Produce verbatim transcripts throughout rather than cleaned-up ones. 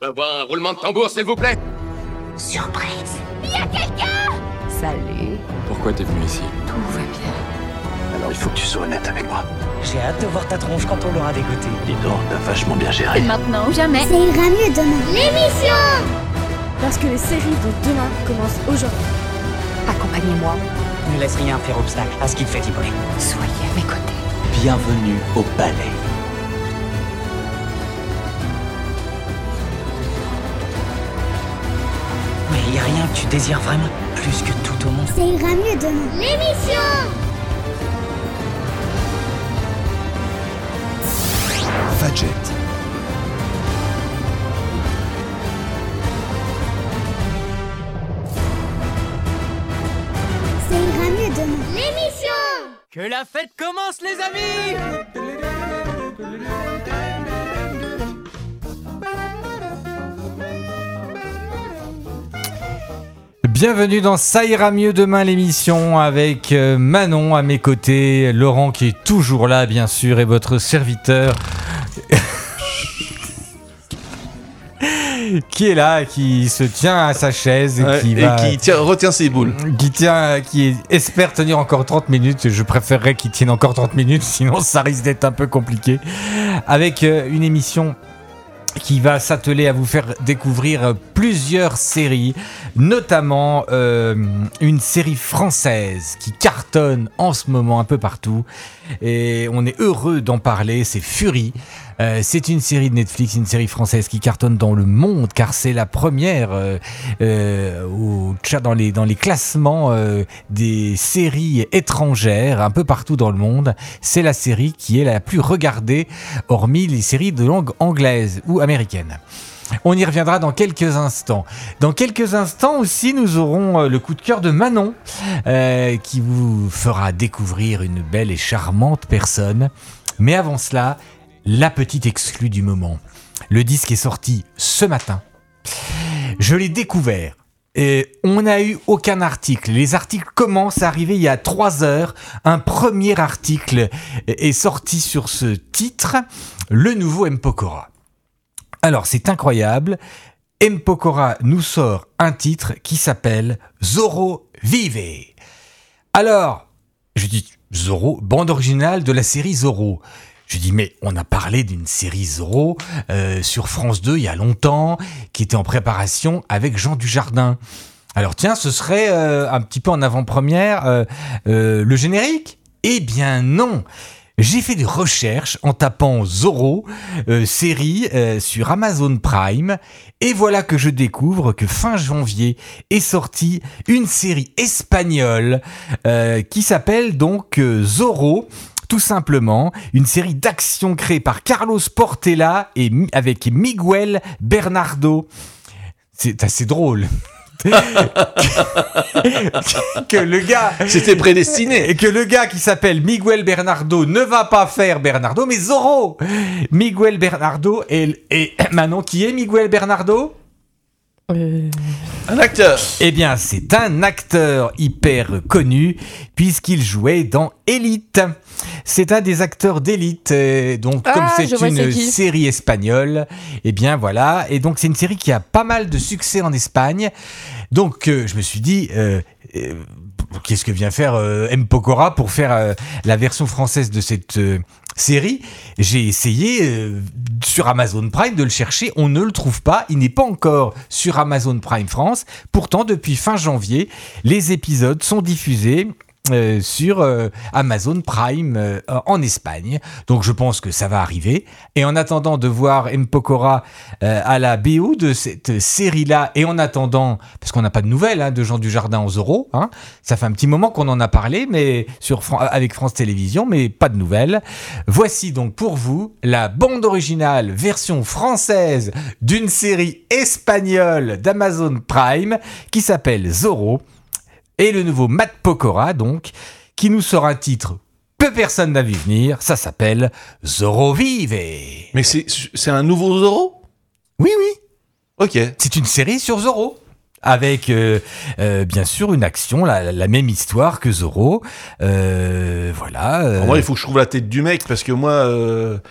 peux avoir un roulement de tambour, s'il vous plaît? Surprise. Il y a quelqu'un! Salut. Pourquoi t'es venu ici? Tout va bien. Alors il faut que tu sois honnête avec moi. J'ai hâte de voir ta tronche quand on l'aura dégoûtée. Dis donc, t'as vachement bien géré. Maintenant ou jamais. Ça ira mieux demain. L'émission! Parce que les séries de demain commencent aujourd'hui. Accompagnez-moi. Ne laisse rien faire obstacle à ce qu'il fait Hippolyte. Soyez à mes côtés. Bienvenue au palais. Mais il y a rien que tu désires vraiment plus que tout au monde. Ça ira mieux demain. L'émission! Fadjet. Ça ira mieux demain. L'émission! Que la fête commence, les amis! Bienvenue dans Ça ira mieux demain, l'émission avec Manon à mes côtés, Laurent qui est toujours là bien sûr et votre serviteur qui est là, qui se tient à sa chaise et ouais, qui, et va, qui tient, retient ses boules. Qui tient, qui espère tenir encore trente minutes. Je préférerais qu'il tienne encore trente minutes, sinon ça risque d'être un peu compliqué. Avec une émission qui va s'atteler à vous faire découvrir plusieurs séries, notamment euh, une série française qui cartonne en ce moment un peu partout. Et on est heureux d'en parler, c'est Fury. Euh, c'est une série de Netflix, une série française qui cartonne dans le monde, car c'est la première euh, euh, au, dans, les, dans les classements euh, des séries étrangères, un peu partout dans le monde. C'est la série qui est la plus regardée, hormis les séries de langue anglaise ou américaine. On y reviendra dans quelques instants. Dans quelques instants aussi, nous aurons euh, le coup de cœur de Manon, euh, qui vous fera découvrir une belle et charmante personne. Mais avant cela, la petite exclue du moment. Le disque est sorti ce matin. Je l'ai découvert. Et on n'a eu aucun article. Les articles commencent à arriver il y a trois heures. Un premier article est sorti sur ce titre, le nouveau M. Pokora. Alors, c'est incroyable. M. Pokora nous sort un titre qui s'appelle Zorro Vive. Alors, je dis Zorro, bande originale de la série Zorro. Je dis, mais on a parlé d'une série Zorro euh, sur France deux il y a longtemps, qui était en préparation avec Jean Dujardin. Alors tiens, ce serait euh, un petit peu en avant-première euh, euh, le générique ? Eh bien non. J'ai fait des recherches en tapant Zorro, euh, série euh, sur Amazon Prime, et voilà que je découvre que fin janvier est sortie une série espagnole euh, qui s'appelle donc euh, Zorro. Tout simplement, une série d'action créée par Carlos Portela et avec Miguel Bernardo. C'est assez drôle. que le gars... C'était prédestiné. Et que le gars qui s'appelle Miguel Bernardo ne va pas faire Bernardo, mais Zorro. Miguel Bernardo et, et Manon, qui est Miguel Bernardo ? Euh... Un acteur. Eh bien, c'est un acteur hyper connu puisqu'il jouait dans Élite. C'est un des acteurs d'Élite. Euh, donc, ah, comme c'est une c'est série espagnole, eh bien voilà. Et donc, c'est une série qui a pas mal de succès en Espagne. Donc, euh, je me suis dit, euh, euh, qu'est-ce que vient faire euh, M. Pokora pour faire euh, la version française de cette euh, série ? J'ai essayé euh, sur Amazon Prime de le chercher, on ne le trouve pas, il n'est pas encore sur Amazon Prime France. Pourtant, depuis fin janvier, les épisodes sont diffusés Euh, sur euh, Amazon Prime euh, en Espagne. Donc je pense que ça va arriver. Et en attendant de voir M. Pokora euh, à la B O de cette série-là, et en attendant, parce qu'on n'a pas de nouvelles hein, de Jean Dujardin en Zorro, hein, ça fait un petit moment qu'on en a parlé, mais sur Fran- avec France Télévisions, mais pas de nouvelles. Voici donc pour vous la bande originale version française d'une série espagnole d'Amazon Prime qui s'appelle Zorro. Et le nouveau Matt Pokora, donc, qui nous sort un titre peu personne n'a vu venir, ça s'appelle Zorro Vive. Mais c'est, c'est un nouveau Zorro ? Oui, oui. Ok. C'est une série sur Zorro. Avec, euh, euh, bien sûr, une action, la, la même histoire que Zorro. Euh, voilà. Euh... Alors moi, il faut que je trouve la tête du mec, parce que moi... Euh...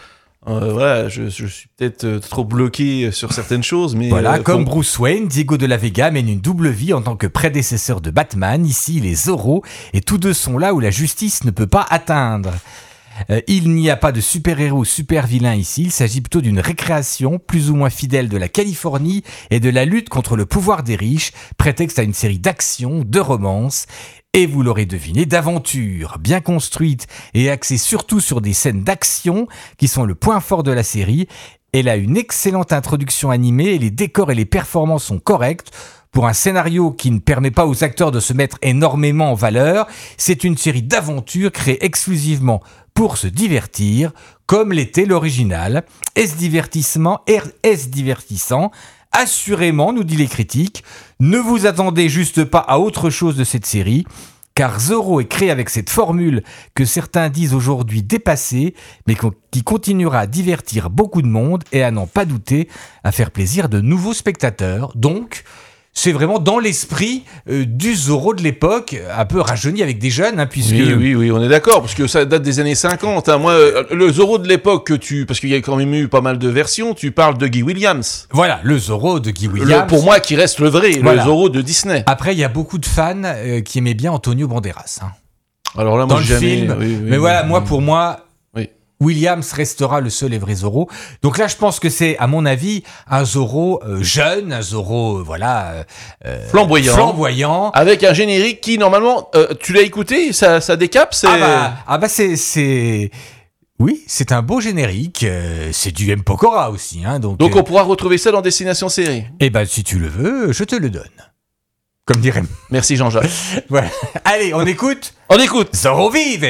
Euh, voilà, je, je suis peut-être euh, trop bloqué sur certaines choses, mais... Voilà, euh, comme bon. Bruce Wayne, Diego de la Vega mène une double vie en tant que prédécesseur de Batman. Ici, il est Zorro, et tous deux sont là où la justice ne peut pas atteindre. Euh, il n'y a pas de super-héros ou super-vilain ici, il s'agit plutôt d'une récréation plus ou moins fidèle de la Californie et de la lutte contre le pouvoir des riches, prétexte à une série d'actions, de romances, et vous l'aurez deviné, d'aventures bien construites et axées surtout sur des scènes d'action qui sont le point fort de la série. Elle a une excellente introduction animée et les décors et les performances sont corrects. Pour un scénario qui ne permet pas aux acteurs de se mettre énormément en valeur, c'est une série d'aventures créée exclusivement pour se divertir, comme l'était l'original. Est-ce divertissement? Est-ce divertissant? Assurément, nous dit les critiques. Ne vous attendez juste pas à autre chose de cette série, car Zorro est créé avec cette formule que certains disent aujourd'hui dépassée, mais qui continuera à divertir beaucoup de monde et à n'en pas douter, à faire plaisir de nouveaux spectateurs. Donc, c'est vraiment dans l'esprit euh, du Zorro de l'époque, un peu rajeuni avec des jeunes, hein, puisque... Oui, oui, oui, on est d'accord, parce que ça date des années cinquante. Hein. Moi, euh, le Zorro de l'époque que tu... Parce qu'il y a quand même eu pas mal de versions, tu parles de Guy Williams. Voilà, le Zorro de Guy Williams. Le, pour moi, qui reste le vrai, Voilà. le Zorro de Disney. Après, il y a beaucoup de fans euh, qui aimaient bien Antonio Banderas. Hein. Alors là, moi, Dans le jamais... film, oui, oui, mais oui, voilà, oui. moi, pour moi... Oui. Williams restera le seul et vrai Zorro. Donc là, je pense que c'est, à mon avis, un Zorro euh, jeune, un Zorro, euh, voilà... Euh, Flamboyant. Flamboyant. Avec un générique qui, normalement, euh, tu l'as écouté, ça, ça décape, c'est... Ah bah, ah bah c'est, c'est... Oui, c'est un beau générique. euh, c'est du M. Pokora aussi. Hein, donc Donc euh, on pourra retrouver ça dans Destination Série. eh ben, si tu le veux, je te le donne. Comme dirait... Merci Jean-Jacques. Voilà. Allez, on écoute On écoute. Zorro Vive.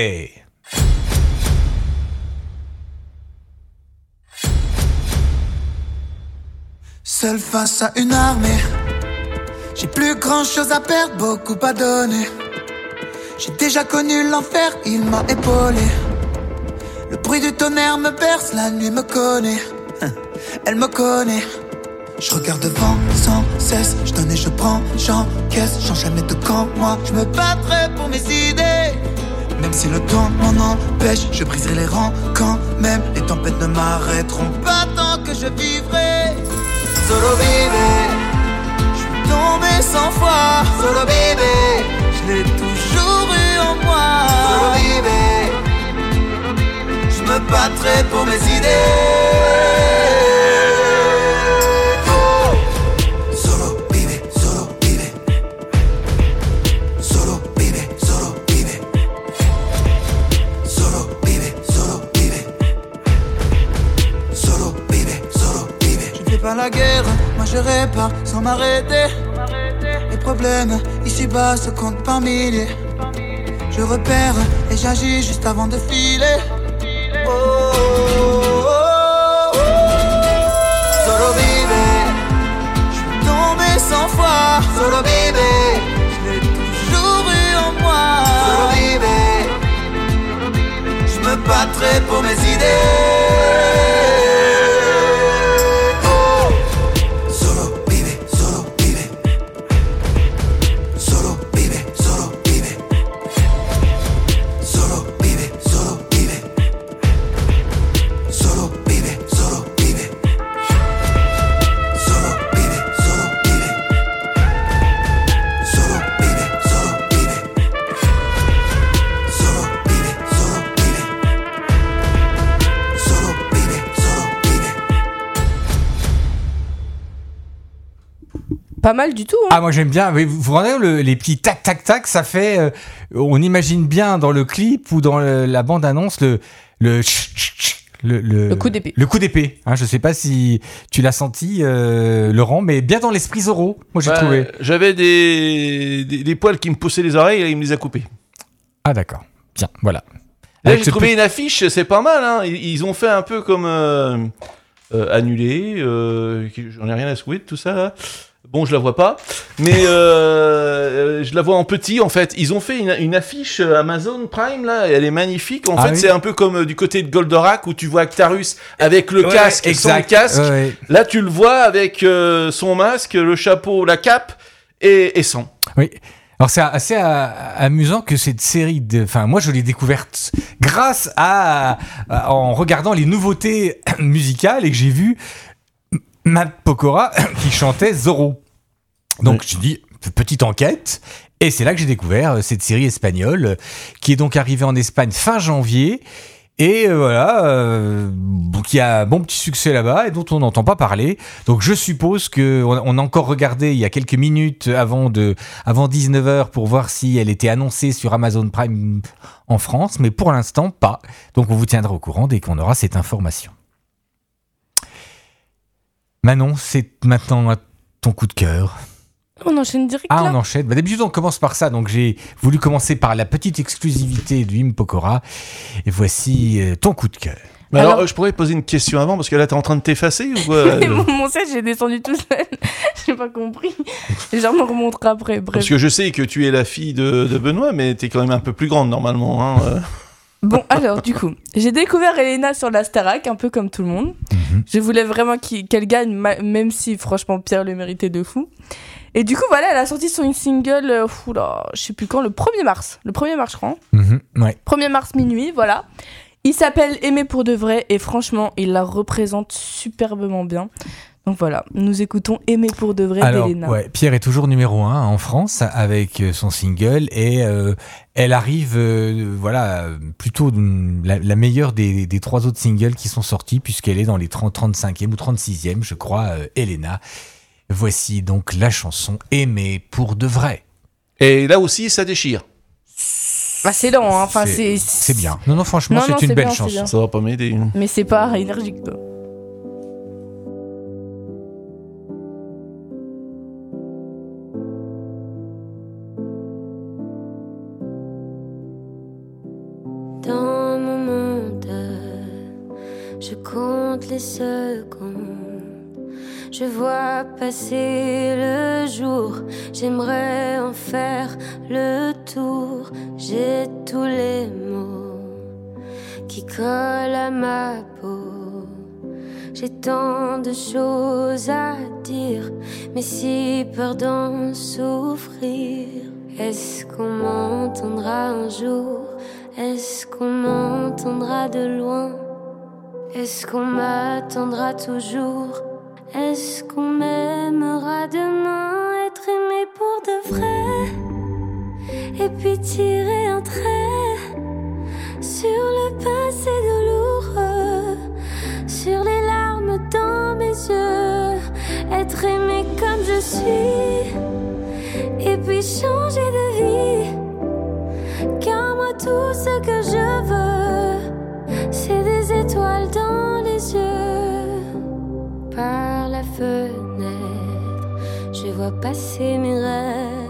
Seul face à une armée, j'ai plus grand chose à perdre, beaucoup à donner. J'ai déjà connu l'enfer, il m'a épaulé. Le bruit du tonnerre me berce, la nuit me connaît. Elle me connaît. Je regarde devant sans cesse, je donne et je prends, j'encaisse, change jamais de camp, moi je me battrai pour mes idées. Même si le temps m'en empêche, je briserai les rangs quand même. Les tempêtes ne m'arrêteront pas tant que je vivrai. Solo bébé, je suis tombé cent fois. Solo bébé, je l'ai toujours eu en moi. Solo bébé, je me battrai pour mes idées. Solo bébé, solo bébé, solo bébé, solo bébé, solo bébé, solo bébé, solo bébé, solo bébé. Je fais pas la guerre, moi je répare sans m'arrêter. Les problèmes ici-bas se comptent par milliers. Je repère et j'agis juste avant de filer. Oh, oh, oh, oh. Solo bébé, je suis tombé cent fois. Solo bébé, je l'ai toujours eu en moi. Solo bébé, je me battrai pour mes idées. Pas mal du tout. Hein. Ah, moi j'aime bien. Vous vous rendez le, les petits tac tac tac, ça fait. Euh, on imagine bien dans le clip ou dans le, la bande annonce le le tch, tch, tch, le, le Le coup d'épée. Le coup d'épée. Hein, je sais pas si tu l'as senti, euh, Laurent, mais bien dans l'esprit Zorro. Moi j'ai Bah, trouvé. J'avais des, des, des poils qui me poussaient les oreilles et il me les a coupés. Ah d'accord. Tiens, voilà. Là, Avec j'ai ce trouvé petit- une affiche, c'est pas mal. Hein. Ils, ils ont fait un peu comme euh, euh, annulé. Euh, J'en ai rien à secouer de tout ça. Là. Bon, je la vois pas, mais euh, je la vois en petit en fait. Ils ont fait une, une affiche Amazon Prime là, et elle est magnifique. En Ah fait, oui. c'est un peu comme euh, du côté de Goldorak où tu vois Actarus avec le Ouais, casque, exact. sans le casque. Ouais, ouais. Là, tu le vois avec euh, son masque, le chapeau, la cape et, et sans. Oui. Alors c'est assez a- amusant que cette série, de, enfin moi je l'ai découverte grâce à, à en regardant les nouveautés musicales et que j'ai vu Matt Pokora qui chantait Zorro. Donc oui. je dis petite enquête et c'est là que j'ai découvert cette série espagnole qui est donc arrivée en Espagne fin janvier. Et euh, voilà, euh, qui a un bon petit succès là-bas et dont on n'entend pas parler. Donc je suppose que on, on a encore regardé il y a quelques minutes avant de, avant dix-neuf heures pour voir si elle était annoncée sur Amazon Prime en France, mais pour l'instant pas. Donc on vous tiendra au courant dès qu'on aura cette information. Manon, c'est maintenant ton coup de cœur. On enchaîne direct Ah, là. on enchaîne. Bah, d'habitude, on commence par ça. Donc, j'ai voulu commencer par la petite exclusivité de M. Pokora. Et voici euh, ton coup de cœur. Mais alors, Alors- euh, je pourrais poser une question avant, parce que là, t'es en train de t'effacer ou quoi Mais mon, mon set, j'ai descendu tout seul. J'ai pas compris. Et je me remonterai après. Bref. Parce que je sais que tu es la fille de, de Benoît, mais t'es quand même un peu plus grande normalement. Hein, euh. Bon, alors, du coup, j'ai découvert Elena sur la Starac, un peu comme tout le monde. Mhm. Je voulais vraiment qu'il- qu'elle gagne, ma- même si, franchement, Pierre le méritait de fou. Et du coup, voilà, elle a sorti son single, euh, oula, je sais plus quand, le premier mars. Le premier mars, je crois. Mhm, ouais. premier mars minuit, voilà. Il s'appelle Aimer pour de vrai et franchement, il la représente superbement bien. Donc voilà, nous écoutons Aimer pour de vrai Alors, d'Elena. ouais, Pierre est toujours numéro un en France avec euh, son single et euh, elle arrive, euh, voilà, plutôt mm, la, la meilleure des, des trois autres singles qui sont sortis puisqu'elle est dans les trente, trente-cinquième ou trente-sixième, je crois, euh, Elena. Voici donc la chanson Aimer pour de vrai. Et là aussi, ça déchire. Bah, c'est lent, hein. Enfin, c'est... C'est bien. Non, non, franchement, Non, c'est non, une c'est belle bien, c'est chanson. bien. Ça va pas m'aider. Mais c'est pas énergique, quoi. Dans mon monde, je compte les secondes. Je vois passer le jour. J'aimerais en faire le tour. J'ai tous les mots qui collent à ma peau. J'ai tant de choses à dire, mais si peur d'en souffrir. Est-ce qu'on m'entendra un jour? Est-ce qu'on m'entendra de loin? Est-ce qu'on m'attendra toujours? Est-ce qu'on m'aimera demain? Être aimé pour de vrai, et puis tirer un trait sur le passé douloureux, sur les larmes dans mes yeux. Être aimé comme je suis, et puis changer de vie. Car moi tout ce que je veux, c'est des étoiles dans les yeux. Par la fenêtre, je vois passer mes rêves.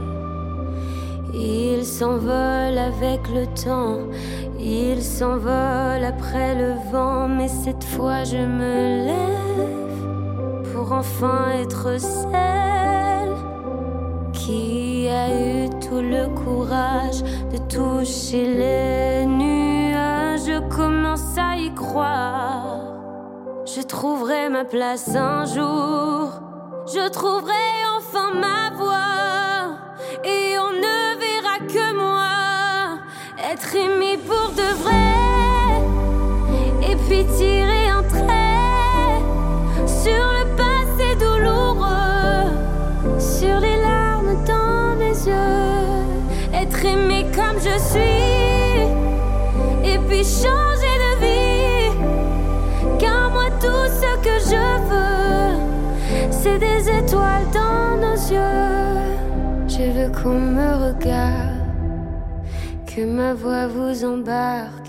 Ils s'envolent avec le temps, ils s'envolent après le vent. Mais cette fois je me lève pour enfin être celle qui a eu tout le courage de toucher les nuages. Je commence à y croire. Je trouverai ma place un jour. Je trouverai enfin ma voix. Et on ne verra que moi. Être aimé pour de vrai. Et puis tirer un trait sur le passé douloureux, sur les larmes dans mes yeux. Être aimé comme je suis, et puis changer de vie. Car moi tout ce que je veux, c'est des étoiles dans nos yeux. Je veux qu'on me regarde, que ma voix vous embarque.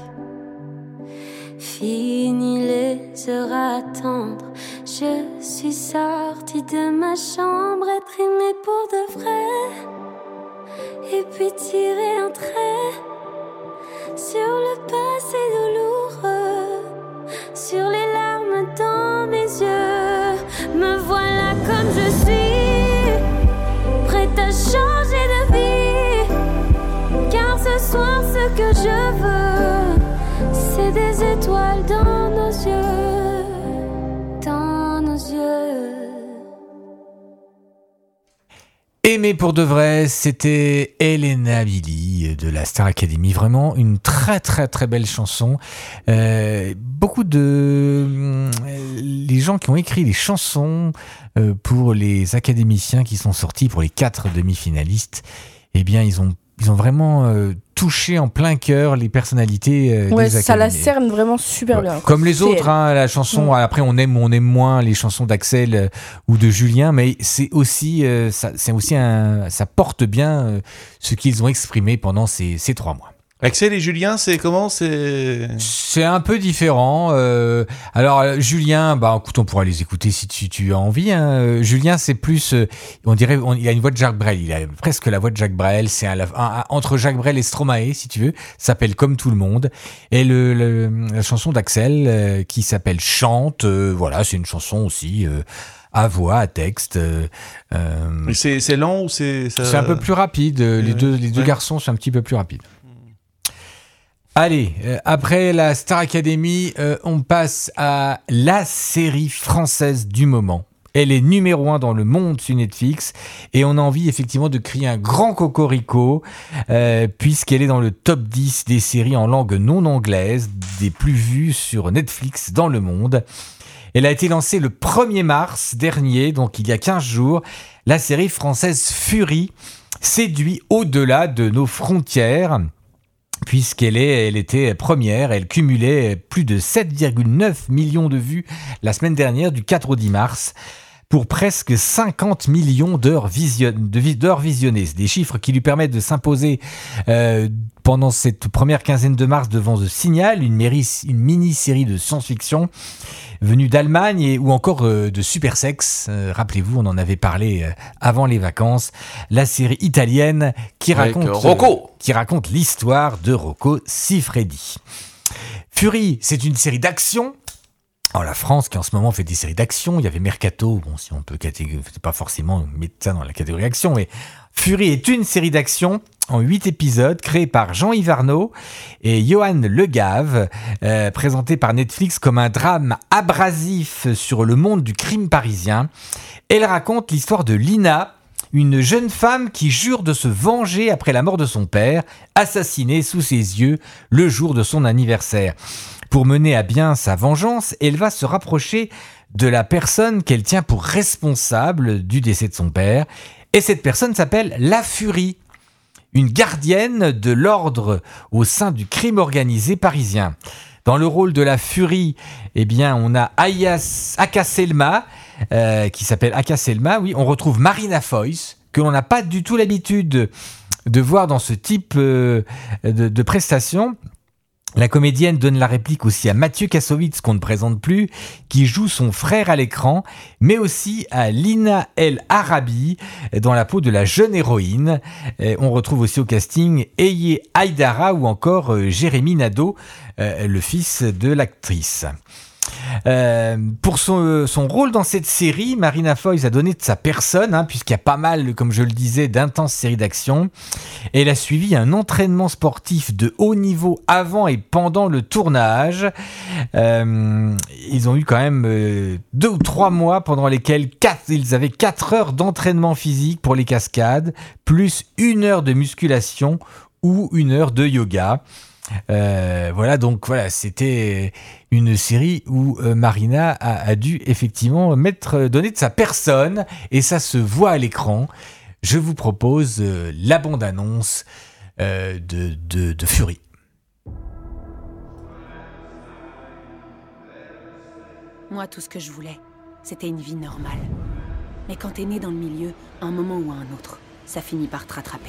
Fini les heures à attendre, je suis sortie de ma chambre. Être aimée pour de vrai, et puis tirer un trait sur le passé douloureux, sur les larmes dans mes yeux. Me voilà comme je suis, prête à changer de vie. Car ce soir ce que je veux, c'est des étoiles dans nos yeux, dans nos yeux. Aimer pour de vrai, c'était Elena Billy de la Star Academy. Vraiment une très très très belle chanson. Euh, beaucoup de... Euh, les gens qui ont écrit les chansons euh, pour les académiciens qui sont sortis, pour les quatre demi-finalistes, eh bien ils ont, ils ont vraiment euh, touché en plein cœur les personnalités euh, ouais, des académies. Ça la cerne vraiment super ouais. bien. Comme les autres, hein, la chanson, ouais. Après on aime ou on aime moins les chansons d'Axel euh, ou de Julien, mais c'est aussi, euh, ça, c'est aussi un, ça porte bien euh, ce qu'ils ont exprimé pendant ces, ces trois mois. Axel et Julien, c'est comment c'est... c'est un peu différent. Euh, alors euh, Julien, bah écoute, on pourra les écouter si tu, tu as envie. Hein. Euh, Julien, c'est plus, euh, on dirait, on, il a une voix de Jacques Brel. Il a presque la voix de Jacques Brel. C'est un, un, un, entre Jacques Brel et Stromae, si tu veux. Ça s'appelle Comme tout le monde. Et le, le la chanson d'Axel euh, qui s'appelle Chante. Euh, voilà, c'est une chanson aussi. Euh, à voix, à texte. Euh, euh, c'est, c'est lent ou c'est... Ça... C'est un peu plus rapide. Euh, les deux, les deux ouais. garçons sont un petit peu plus rapides. Allez, euh, après la Star Academy, euh, on passe à la série française du moment. Elle est numéro un dans le monde sur Netflix et on a envie effectivement de crier un grand cocorico euh, puisqu'elle est dans le top dix des séries en langue non anglaise, des plus vues sur Netflix dans le monde. Elle a été lancée le premier mars dernier, donc il y a quinze jours. La série française Fury séduit au-delà de nos frontières. Puisqu'elle est, elle était première, elle cumulait plus de sept virgule neuf millions de vues la semaine dernière, du quatre au dix mars, pour presque cinquante millions d'heures, vision, de, d'heures visionnées. C'est des chiffres qui lui permettent de s'imposer euh, pendant cette première quinzaine de mars devant The Signal, une, méri- une mini-série de science-fiction venue d'Allemagne et, ou encore euh, de Supersex. Euh, rappelez-vous, on en avait parlé euh, avant les vacances. La série italienne qui raconte, Rocco. Euh, qui raconte l'histoire de Rocco Siffredi. Fury, c'est une série d'action. Alors la France qui en ce moment fait des séries d'action, il y avait Mercato, bon si on peut catégoriser, c'est pas forcément mettre ça dans la catégorie action, mais Fury est une série d'action en huit épisodes créée par Jean-Yves Arnaud et Johan Le Gave, euh, présentée par Netflix comme un drame abrasif sur le monde du crime parisien. Elle raconte l'histoire de Lina, une jeune femme qui jure de se venger après la mort de son père, assassiné sous ses yeux le jour de son anniversaire. Pour mener à bien sa vengeance, elle va se rapprocher de la personne qu'elle tient pour responsable du décès de son père. Et cette personne s'appelle La Furie, une gardienne de l'ordre au sein du crime organisé parisien. Dans le rôle de La Furie, eh bien, on a Ayas Akaselma, euh, qui s'appelle Akaselma, oui. On retrouve Marina Foïs, que l'on n'a pas du tout l'habitude de voir dans ce type euh, de, de prestations. La comédienne donne la réplique aussi à Mathieu Kassovitz, qu'on ne présente plus, qui joue son frère à l'écran, mais aussi à Lina El Arabi, dans la peau de la jeune héroïne. Et on retrouve aussi au casting Eye Aïdara ou encore Jérémy Nadeau, euh, le fils de l'actrice. Euh, pour son, son rôle dans cette série, Marina Foïs a donné de sa personne, hein, puisqu'il y a pas mal, comme je le disais, d'intenses séries d'action. Elle a suivi un entraînement sportif de haut niveau avant et pendant le tournage. Euh, ils ont eu quand même euh, deux ou trois mois pendant lesquels quatre, ils avaient quatre heures d'entraînement physique pour les cascades, plus une heure de musculation ou une heure de yoga. Euh, voilà, donc voilà, c'était une série où euh, Marina a, a dû effectivement mettre, donner de sa personne et ça se voit à l'écran. Je vous propose euh, la bande-annonce euh, de, de, de Fury. Moi, tout ce que je voulais, c'était une vie normale. Mais quand t'es né dans le milieu, à un moment ou à un autre, ça finit par te rattraper.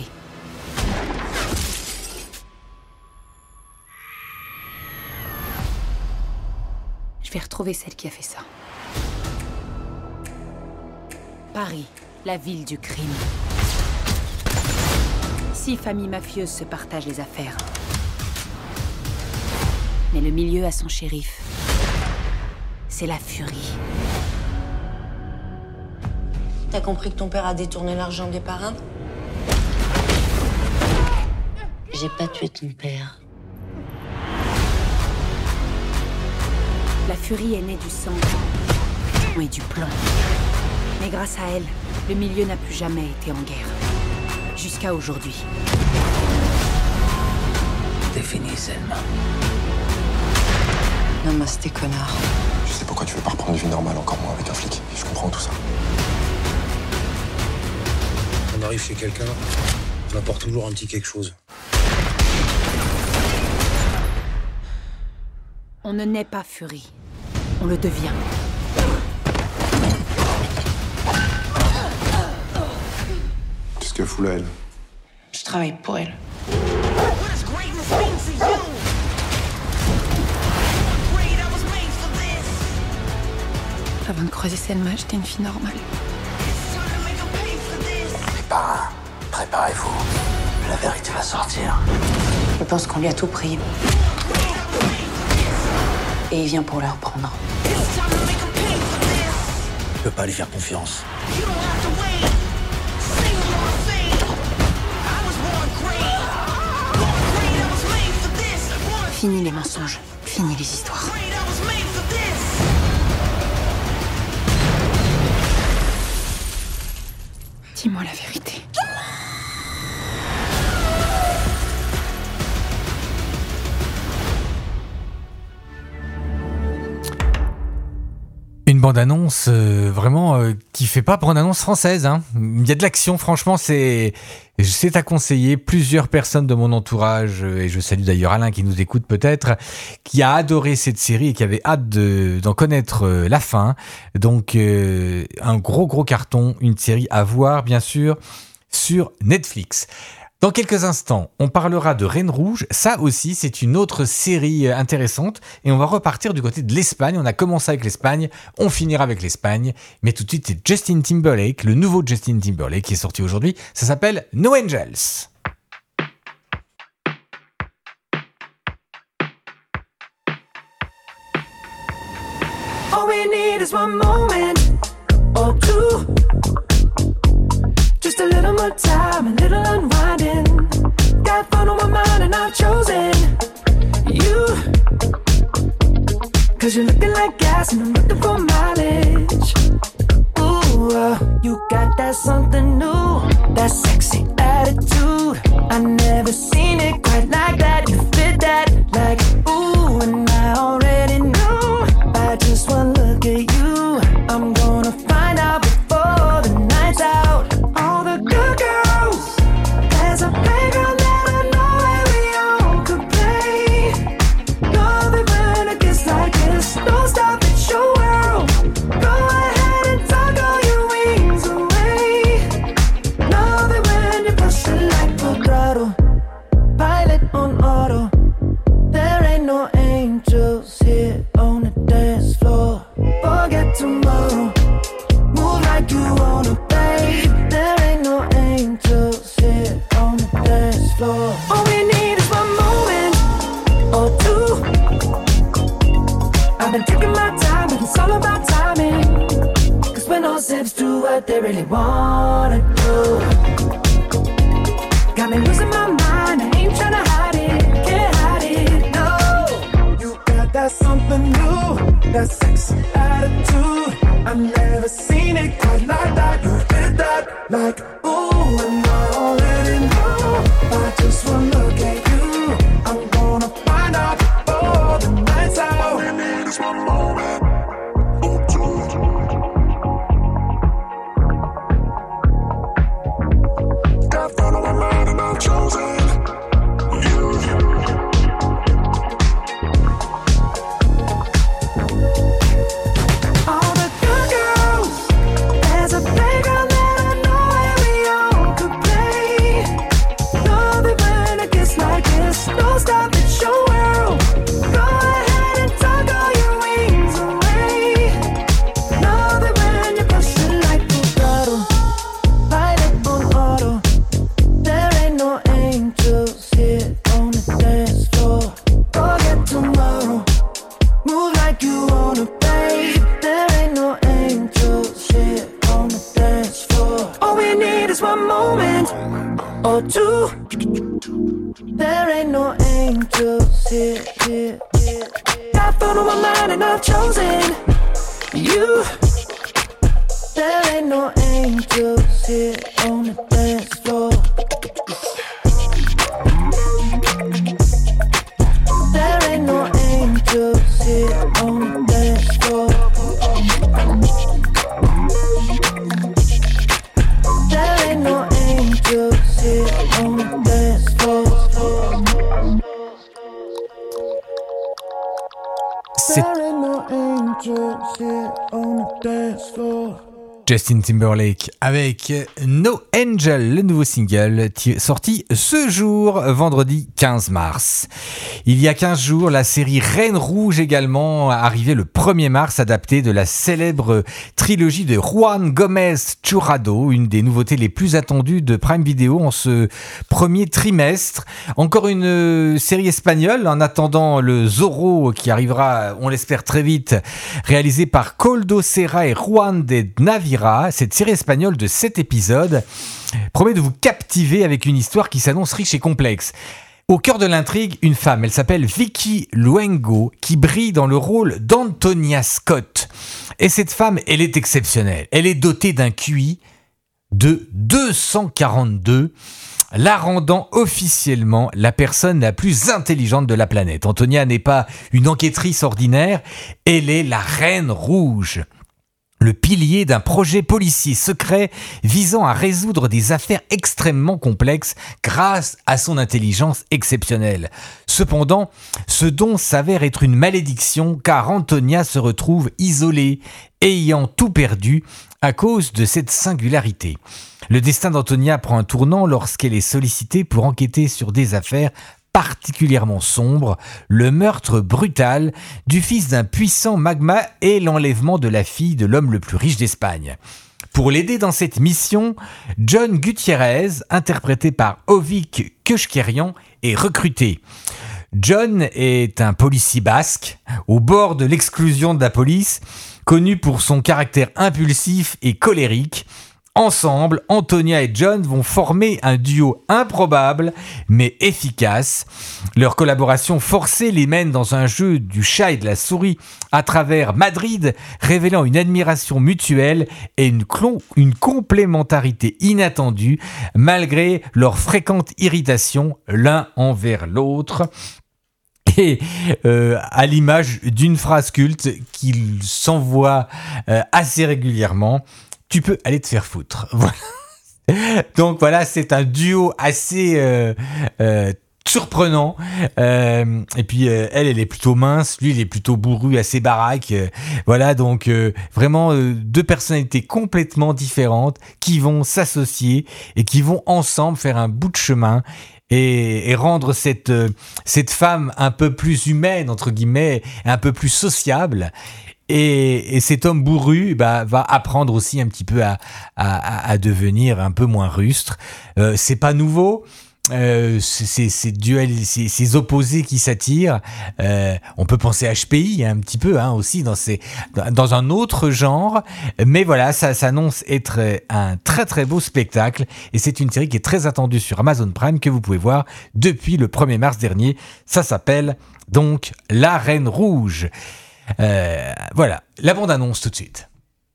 Je vais retrouver celle qui a fait ça. Paris, la ville du crime. Six familles mafieuses se partagent les affaires. Mais le milieu a son shérif. C'est la Furie. T'as compris que ton père a détourné l'argent des parrains? J'ai pas tué ton père. La Furie est née du sang et du plan. Mais Mais grâce à elle, le milieu n'a plus jamais été en guerre. Jusqu'à aujourd'hui. C'est fini, Selma. Namasté, connard. Je sais pourquoi tu veux pas reprendre une vie normale, encore moins avec un flic. Je comprends tout ça. On arrive chez quelqu'un, on apporte toujours un petit quelque chose. On ne naît pas Fury. On le devient. Qu'est-ce qu'elle fout là, elle? Je travaille pour elle. Avant de croiser Selma, j'étais une fille normale. Les parrains, préparez-vous. La vérité va sortir. Je pense qu'on lui a tout pris. Et il vient pour le reprendre. Je peux pas lui faire confiance. Fini les mensonges, fini les histoires. Dis-moi la vérité. Une bande-annonce euh, vraiment euh, qui fait pas bande-annonce française. Hein. Il y a de l'action, franchement, c'est c'est à conseiller. Plusieurs personnes de mon entourage, euh, et je salue d'ailleurs Alain qui nous écoute peut-être, qui a adoré cette série et qui avait hâte de, d'en connaître euh, la fin. Donc euh, un gros gros carton, une série à voir bien sûr sur Netflix. Dans quelques instants, on parlera de Reine Rouge. Ça aussi, c'est une autre série intéressante. Et on va repartir du côté de l'Espagne. On a commencé avec l'Espagne, on finira avec l'Espagne. Mais tout de suite, c'est Justin Timberlake, le nouveau Justin Timberlake qui est sorti aujourd'hui. Ça s'appelle No Angels. All we need is one moment or two. Just a little more time, a little unwinding. Got fun on my mind and I've chosen you. Cause you're looking like gas and I'm looking for mileage. Ooh, uh, you got that something new, that sexy attitude. I never seen it quite like that. You fit that like ooh, and I already knew. By just one look at you, I'm gonna find out before the night's out. All the good girls, there's a playground that I know where we all could play. Love it when it gets like this. Don't stop, it's your world. Go ahead and tuck all your wings away. Love it when you push it like full throttle. Pilot on auto. There ain't no angels here on the dance floor. Forget tomorrow. Move like you wanna, babe. There ain't no angels here on the dance floor. All we need is one moment or two. I've been taking my time, but it's all about timing. Cause when those hips do what they really wanna do, got me losing my mind, I ain't tryna hide it, can't hide it, no. You got that something new, that sexy attitude. I've never seen it quite like that. You did that like ooh, and I already know. By just one look at you, I'm gonna find out before the night's out. All we need is one moment or two. Got fun on my mind and I've chosen you. All the good girls, there's a playground that I know where we all could play. Love it when it gets like this. Don't stop, it's your world. Go ahead and tuck all your wings away. Love it when you push it like full throttle. Pilot on auto. There ain't no angels here on the dance floor. Forget tomorrow. Move like you wanna, babe. There ain't no angels here on the dance floor. All we need is one moment or two. There ain't no angels here, here, here. Got fun on my mind and I've chosen you. There ain't no angels here on the dance floor. There ain't no angels here on the dance floor. There ain't no angels here on the dance floor. There ain't no angels here on the dance floor. Justin Timberlake avec No Angel, le nouveau single t- sorti ce jour, vendredi quinze mars. Il y a quinze jours, la série Reine Rouge également arrivait le premier mars, adaptée de la célèbre trilogie de Juan Gomez Jurado, une des nouveautés les plus attendues de Prime Video en ce premier trimestre. Encore une série espagnole en attendant le Zorro qui arrivera, on l'espère très vite, réalisé par Koldo Serra et Juan de Navira. Cette série espagnole de sept épisodes promet de vous captiver avec une histoire qui s'annonce riche et complexe. Au cœur de l'intrigue, une femme, elle s'appelle Vicky Luengo, qui brille dans le rôle d'Antonia Scott. Et cette femme, elle est exceptionnelle. Elle est dotée d'un Q I de deux cent quarante-deux, la rendant officiellement la personne la plus intelligente de la planète. Antonia n'est pas une enquêtrice ordinaire, elle est la Reine Rouge. Le pilier d'un projet policier secret visant à résoudre des affaires extrêmement complexes grâce à son intelligence exceptionnelle. Cependant, ce don s'avère être une malédiction car Antonia se retrouve isolée, ayant tout perdu à cause de cette singularité. Le destin d'Antonia prend un tournant lorsqu'elle est sollicitée pour enquêter sur des affaires particulièrement sombre, le meurtre brutal du fils d'un puissant magma et l'enlèvement de la fille de l'homme le plus riche d'Espagne. Pour l'aider dans cette mission, John Gutiérrez, interprété par Ovic Keuskerian, est recruté. John est un policier basque, au bord de l'exclusion de la police, connu pour son caractère impulsif et colérique. Ensemble, Antonia et John vont former un duo improbable mais efficace. Leur collaboration forcée les mène dans un jeu du chat et de la souris à travers Madrid, révélant une admiration mutuelle et une, clon, une complémentarité inattendue malgré leur fréquente irritation l'un envers l'autre. Et euh, à l'image d'une phrase culte qu'il s'envoie euh, assez régulièrement, tu peux aller te faire foutre. Voilà. Donc voilà, c'est un duo assez euh, euh, surprenant. Euh, et puis euh, elle, elle est plutôt mince, lui, il est plutôt bourru, assez baraque. Euh, voilà, donc euh, vraiment euh, deux personnalités complètement différentes qui vont s'associer et qui vont ensemble faire un bout de chemin. Et, et rendre cette, euh, cette femme un peu plus humaine, entre guillemets, un peu plus sociable. Et, et cet homme bourru bah, va apprendre aussi un petit peu à, à, à devenir un peu moins rustre. Euh, c'est pas nouveau. Euh, c'est ces duels, ces, ces opposés qui s'attirent. Euh, on peut penser à H P I un petit peu hein, aussi dans, ces, dans un autre genre. Mais voilà, ça s'annonce être un très très beau spectacle. Et c'est une série qui est très attendue sur Amazon Prime que vous pouvez voir depuis le premier mars dernier. Ça s'appelle donc La Reine Rouge. Euh, voilà, la bande-annonce tout de suite.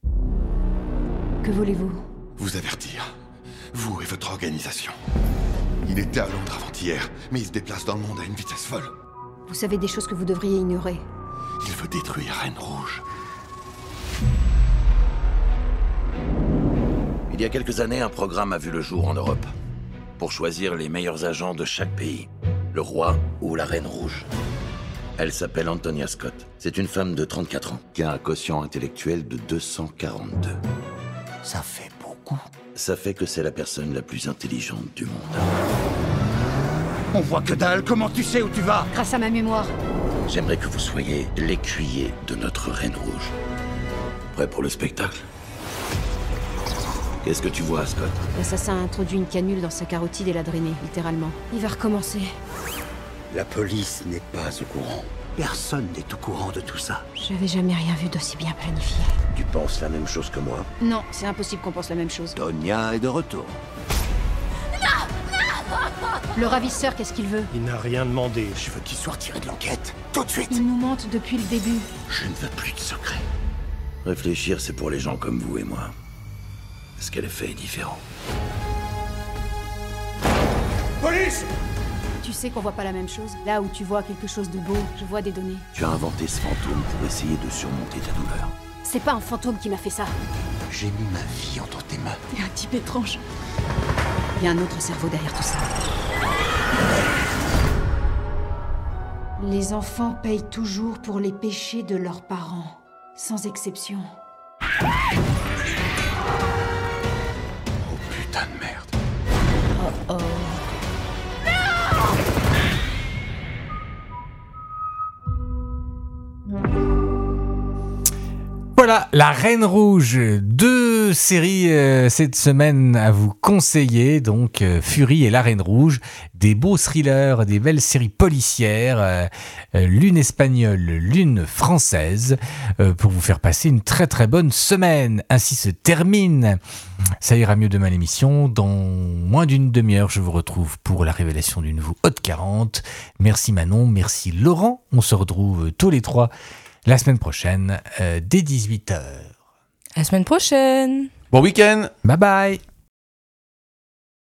Que voulez-vous ? Vous avertir, vous et votre organisation. Il était à Londres avant-hier, mais il se déplace dans le monde à une vitesse folle. Vous savez des choses que vous devriez ignorer. Il veut détruire Reine Rouge. Il y a quelques années, un programme a vu le jour en Europe. Pour choisir les meilleurs agents de chaque pays. Le roi ou la Reine Rouge. Elle s'appelle Antonia Scott. C'est une femme de trente-quatre ans qui a un quotient intellectuel de deux cent quarante-deux. Ça fait beaucoup. Ça fait que c'est la personne la plus intelligente du monde. On voit que dalle, comment tu sais où tu vas? Grâce à ma mémoire. J'aimerais que vous soyez l'écuyer de notre Reine Rouge. Prêt pour le spectacle? Qu'est-ce que tu vois, Scott? L'assassin a introduit une canule dans sa carotide et l'a drainée, littéralement. Il va recommencer. La police n'est pas au courant. Personne n'est au courant de tout ça. J'avais jamais rien vu d'aussi bien planifié. Tu penses la même chose que moi? Non, c'est impossible qu'on pense la même chose. Tonya est de retour. Non, non. Le ravisseur, qu'est-ce qu'il veut? Il n'a rien demandé. Je veux qu'il soit retiré de l'enquête. Tout de suite. Il nous mente depuis le début. Je ne veux plus de secrets. Réfléchir, c'est pour les gens comme vous et moi. Ce qu'elle fait est différent. Police! Tu sais qu'on voit pas la même chose. Là où tu vois quelque chose de beau, je vois des données. Tu as inventé ce fantôme pour essayer de surmonter ta douleur. C'est pas un fantôme qui m'a fait ça. J'ai mis ma vie entre tes mains. T'es un type étrange. Il y a un autre cerveau derrière tout ça. Les enfants payent toujours pour les péchés de leurs parents, sans exception. Oh putain de merde. Oh oh. Voilà, La Reine Rouge, deux séries euh, cette semaine à vous conseiller, donc euh, Fury et La Reine Rouge, des beaux thrillers, des belles séries policières, euh, euh, l'une espagnole, l'une française, euh, pour vous faire passer une très très bonne semaine. Ainsi se termine Ça ira mieux demain l'émission. Dans moins d'une demi-heure, je vous retrouve pour la révélation du nouveau Hot quarante. Merci Manon, merci Laurent. On se retrouve tous les trois la semaine prochaine, euh, dès dix-huit heures. À la semaine prochaine. Bon week-end. Bye bye.